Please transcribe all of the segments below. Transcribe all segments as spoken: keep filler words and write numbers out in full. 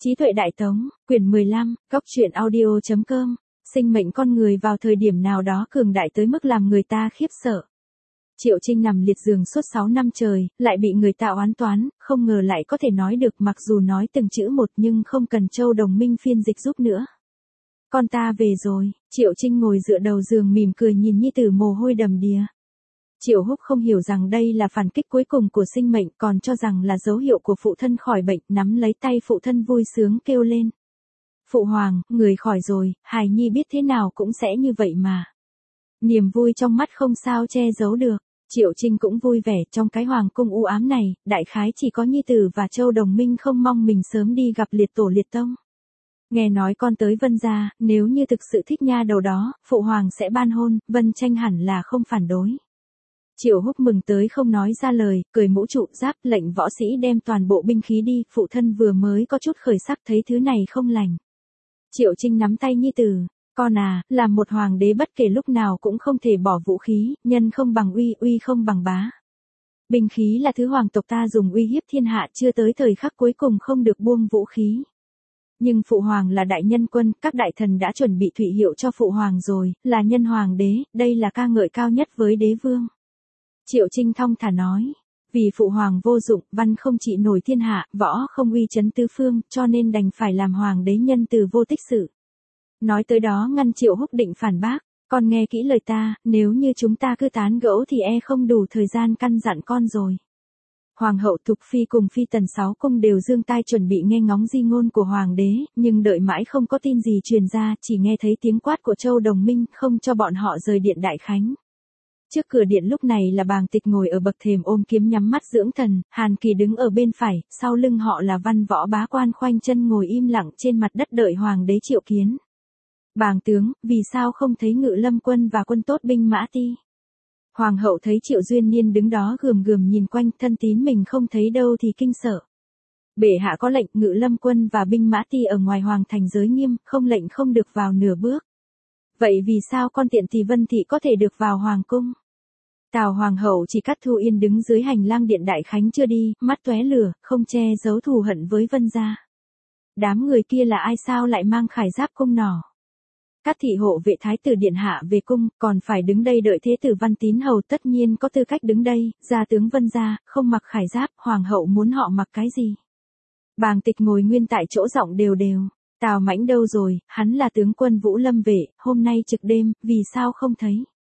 Trí tuệ Đại Tống, quyển mười lăm, góc truyện audio.com, sinh mệnh con người vào thời điểm nào đó cường đại tới mức làm người ta khiếp sợ. Triệu Trinh nằm liệt giường suốt sáu năm trời, lại bị người ta oán toán, không ngờ lại có thể nói được, mặc dù nói từng chữ một nhưng không cần Châu Đồng Minh phiên dịch giúp nữa. Con ta về rồi, Triệu Trinh ngồi dựa đầu giường mỉm cười nhìn nhi tử mồ hôi đầm đìa. Triệu Húc không hiểu rằng đây là phản kích cuối cùng của sinh mệnh, còn cho rằng là dấu hiệu của phụ thân khỏi bệnh, nắm lấy tay phụ thân vui sướng kêu lên. Phụ hoàng, người khỏi rồi, hài nhi biết thế nào cũng sẽ như vậy mà. Niềm vui trong mắt không sao che giấu được. Triệu Trinh cũng vui vẻ, trong cái hoàng cung u ám này, đại khái chỉ có nhi tử và Châu Đồng Minh không mong mình sớm đi gặp liệt tổ liệt tông. Nghe nói con tới Vân gia, nếu như thực sự thích nha đầu đó, phụ hoàng sẽ ban hôn, Vân Tranh hẳn là không phản đối. Triệu Húc mừng tới không nói ra lời, cười mũ trụ giáp, lệnh võ sĩ đem toàn bộ binh khí đi, phụ thân vừa mới có chút khởi sắc thấy thứ này không lành. Triệu Trinh nắm tay nhi tử, con à, làm một hoàng đế bất kể lúc nào cũng không thể bỏ vũ khí, nhân không bằng uy, uy không bằng bá. Binh khí là thứ hoàng tộc ta dùng uy hiếp thiên hạ, chưa tới thời khắc cuối cùng không được buông vũ khí. Nhưng phụ hoàng là đại nhân quân, các đại thần đã chuẩn bị thụy hiệu cho phụ hoàng rồi, là nhân hoàng đế, đây là ca ngợi cao nhất với đế vương. Triệu Trinh thong thả nói, vì phụ hoàng vô dụng, văn không trị nổi thiên hạ, võ không uy chấn tứ phương, cho nên đành phải làm hoàng đế nhân từ vô tích sự. Nói tới đó ngăn Triệu Húc định phản bác, con nghe kỹ lời ta, nếu như chúng ta cứ tán gẫu thì e không đủ thời gian căn dặn con rồi. Hoàng hậu Thục Phi cùng Phi Tần Sáu Cung đều giương tai chuẩn bị nghe ngóng di ngôn của hoàng đế, nhưng đợi mãi không có tin gì truyền ra, chỉ nghe thấy tiếng quát của Châu Đồng Minh không cho bọn họ rời điện đại khánh. Trước cửa điện lúc này là Bàng Tịch ngồi ở bậc thềm ôm kiếm nhắm mắt dưỡng thần, Hàn Kỳ đứng ở bên phải, sau lưng họ là Văn Võ bá quan khoanh chân ngồi im lặng trên mặt đất đợi hoàng đế triệu kiến. Bàng tướng, vì sao không thấy Ngự Lâm quân và quân tốt binh mã ti? Hoàng hậu thấy Triệu Duyên Niên đứng đó gườm gườm nhìn quanh, thân tín mình không thấy đâu thì kinh sợ. Bệ hạ có lệnh Ngự Lâm quân và binh mã ti ở ngoài hoàng thành giới nghiêm, không lệnh không được vào nửa bước. Vậy vì sao con tiện thì Vân thị có thể được vào hoàng cung? Tào hoàng hậu chỉ cắt Thu Yên đứng dưới hành lang điện đại khánh chưa đi, mắt tóe lửa, không che giấu thù hận với Vân gia. Đám người kia là ai sao lại mang khải giáp cung nỏ? Các thị hộ vệ thái tử điện hạ về cung, còn phải đứng đây đợi thế tử Văn Tín hầu tất nhiên có tư cách đứng đây, gia tướng Vân gia, không mặc khải giáp, hoàng hậu muốn họ mặc cái gì? Bàng Tịch ngồi nguyên tại chỗ giọng đều đều, Tào Mãnh đâu rồi, hắn là tướng quân Vũ Lâm vệ, hôm nay trực đêm, vì sao không thấy?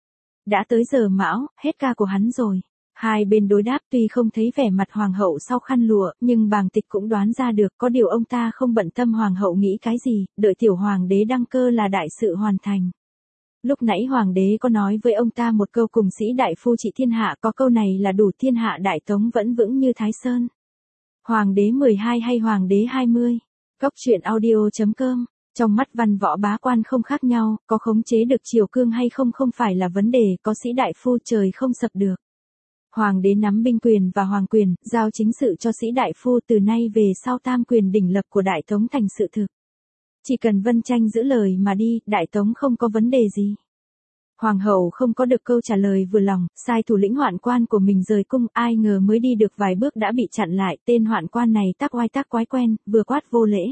Đã tới giờ mão, hết ca của hắn rồi. Hai bên đối đáp, tuy không thấy vẻ mặt hoàng hậu sau khăn lụa, nhưng Bàng Tịch cũng đoán ra được, có điều ông ta không bận tâm hoàng hậu nghĩ cái gì, đợi tiểu hoàng đế đăng cơ là đại sự hoàn thành. Lúc nãy hoàng đế có nói với ông ta một câu cùng sĩ đại phu trị thiên hạ, có câu này là đủ, thiên hạ Đại Tống vẫn vững như Thái Sơn. Hoàng đế mười hai hay hoàng đế hai mươi? Góc truyện audio.com. Trong mắt Văn Võ bá quan không khác nhau, có khống chế được triều cương hay không không phải là vấn đề, có sĩ đại phu trời không sập được. Hoàng đế nắm binh quyền và hoàng quyền, giao chính sự cho sĩ đại phu, từ nay về sau tam quyền đỉnh lập của Đại Tống thành sự thực. Chỉ cần Vân Tranh giữ lời mà đi, Đại Tống không có vấn đề gì. Hoàng hậu không có được câu trả lời vừa lòng, sai thủ lĩnh hoạn quan của mình rời cung, ai ngờ mới đi được vài bước đã bị chặn lại, tên hoạn quan này tác oai tác quái quen, vừa quát vô lễ.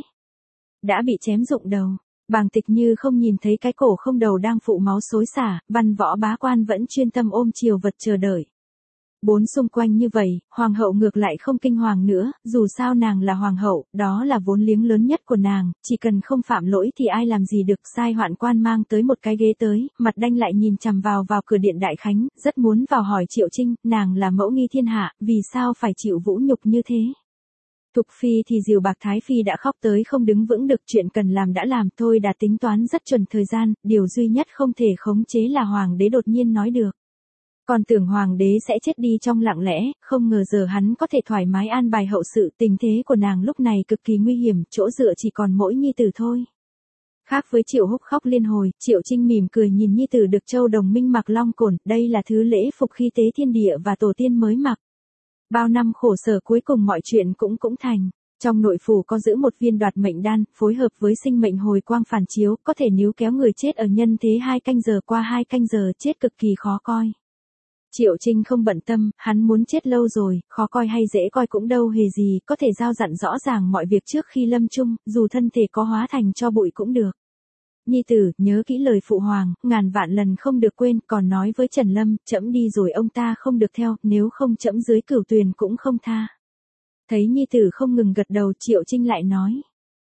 Đã bị chém rụng đầu. Bàng Tịch như không nhìn thấy cái cổ không đầu đang phụ máu xối xả, Văn Võ bá quan vẫn chuyên tâm ôm triều vật chờ đợi. Bốn xung quanh như vậy, hoàng hậu ngược lại không kinh hoàng nữa, dù sao nàng là hoàng hậu, đó là vốn liếng lớn nhất của nàng, chỉ cần không phạm lỗi thì ai làm gì được. Sai hoạn quan mang tới một cái ghế tới, mặt đanh lại nhìn chằm vào vào cửa điện đại khánh, rất muốn vào hỏi Triệu Trinh, nàng là mẫu nghi thiên hạ, vì sao phải chịu vũ nhục như thế? Thục Phi thì Diều Bạc Thái Phi đã khóc tới không đứng vững được, chuyện cần làm đã làm thôi, đã tính toán rất chuẩn thời gian, điều duy nhất không thể khống chế là hoàng đế đột nhiên nói được. Còn tưởng hoàng đế sẽ chết đi trong lặng lẽ, không ngờ giờ hắn có thể thoải mái an bài hậu sự, tình thế của nàng lúc này cực kỳ nguy hiểm, chỗ dựa chỉ còn mỗi nhi tử thôi. Khác với Triệu Húc khóc liên hồi, Triệu Trinh mỉm cười nhìn nhi tử được Châu Đồng Minh mặc long cổn, đây là thứ lễ phục khi tế thiên địa và tổ tiên mới mặc. Bao năm khổ sở cuối cùng mọi chuyện cũng cũng thành. Trong nội phủ có giữ một viên đoạt mệnh đan, phối hợp với sinh mệnh hồi quang phản chiếu, có thể níu kéo người chết ở nhân thế hai canh giờ, qua hai canh giờ chết cực kỳ khó coi. Triệu Trinh không bận tâm, hắn muốn chết lâu rồi, khó coi hay dễ coi cũng đâu hề gì, có thể giao dặn rõ ràng mọi việc trước khi lâm chung, dù thân thể có hóa thành cho bụi cũng được. Nhi tử, nhớ kỹ lời phụ hoàng, ngàn vạn lần không được quên, còn nói với Trần Lâm, trẫm đi rồi ông ta không được theo, nếu không trẫm dưới cửu tuyền cũng không tha. Thấy nhi tử không ngừng gật đầu, Triệu Trinh lại nói.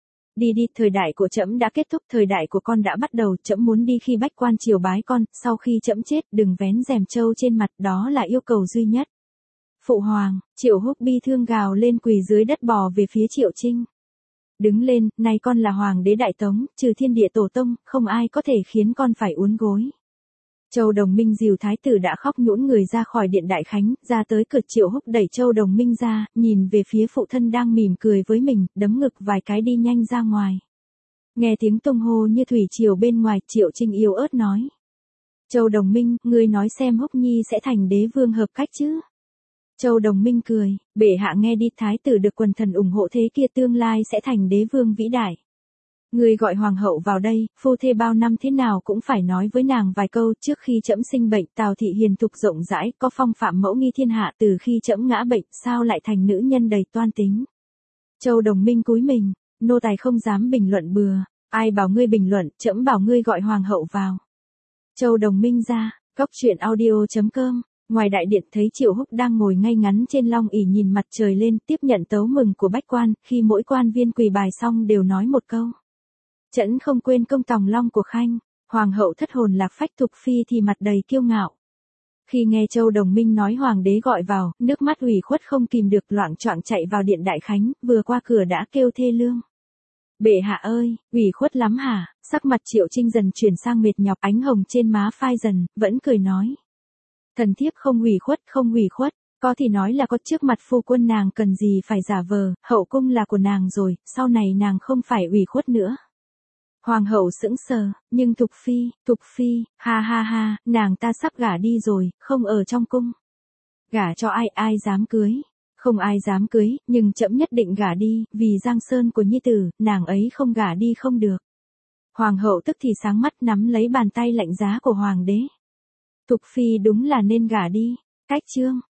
Đi đi, thời đại của trẫm đã kết thúc, thời đại của con đã bắt đầu, trẫm muốn đi khi bách quan triều bái con, sau khi trẫm chết, đừng vén rèm trâu trên mặt, đó là yêu cầu duy nhất. Phụ hoàng, Triệu Húc bi thương gào lên, quỳ dưới đất bò về phía Triệu Trinh. Đứng lên, nay con là hoàng đế Đại Tống, trừ thiên địa tổ tông, không ai có thể khiến con phải uốn gối. Châu Đồng Minh dìu thái tử đã khóc nhũn người ra khỏi điện đại khánh, ra tới cửa. Triệu Húc đẩy Châu Đồng Minh ra, nhìn về phía phụ thân đang mỉm cười với mình, đấm ngực vài cái đi nhanh ra ngoài. Nghe tiếng tung hô như thủy triều bên ngoài, Triệu Trinh yếu ớt nói. Châu Đồng Minh, ngươi nói xem Húc Nhi sẽ thành đế vương hợp cách chứ? Châu Đồng Minh cười, bệ hạ nghe đi, thái tử được quần thần ủng hộ thế kia tương lai sẽ thành đế vương vĩ đại. Người gọi hoàng hậu vào đây, phu thê bao năm thế nào cũng phải nói với nàng vài câu. Trước khi trẫm sinh bệnh, Tào thị hiền thục rộng rãi, có phong phạm mẫu nghi thiên hạ, từ khi trẫm ngã bệnh, sao lại thành nữ nhân đầy toan tính. Châu Đồng Minh cúi mình, nô tài không dám bình luận bừa, ai bảo ngươi bình luận, trẫm bảo ngươi gọi hoàng hậu vào. Châu Đồng Minh ra, góc truyện audio chấm com. Ngoài đại điện thấy Triệu Húc đang ngồi ngay ngắn trên long ỷ nhìn mặt trời lên, tiếp nhận tấu mừng của bách quan, khi mỗi quan viên quỳ bài xong đều nói một câu. Trẫm không quên công tòng long của khanh. Hoàng hậu thất hồn lạc phách, Thục phi thì mặt đầy kiêu ngạo. Khi nghe Châu Đồng Minh nói hoàng đế gọi vào, nước mắt ủy khuất không kìm được, loạng choạng chạy vào điện đại khánh, vừa qua cửa đã kêu thê lương. Bệ hạ ơi, ủy khuất lắm hả? Sắc mặt Triệu Trinh dần chuyển sang mệt nhọc, ánh hồng trên má phai dần, vẫn cười nói. Thần thiếp không ủy khuất, không ủy khuất, có thì nói là có, trước mặt phu quân nàng cần gì phải giả vờ, hậu cung là của nàng rồi, sau này nàng không phải ủy khuất nữa. Hoàng hậu sững sờ, nhưng Thục phi, Thục phi, ha ha ha, nàng ta sắp gả đi rồi, không ở trong cung. Gả cho ai, ai dám cưới? Không ai dám cưới, nhưng trẫm nhất định gả đi, vì giang sơn của nhi tử, nàng ấy không gả đi không được. Hoàng hậu tức thì sáng mắt, nắm lấy bàn tay lạnh giá của hoàng đế. Thục phi đúng là nên gả đi. Cách chương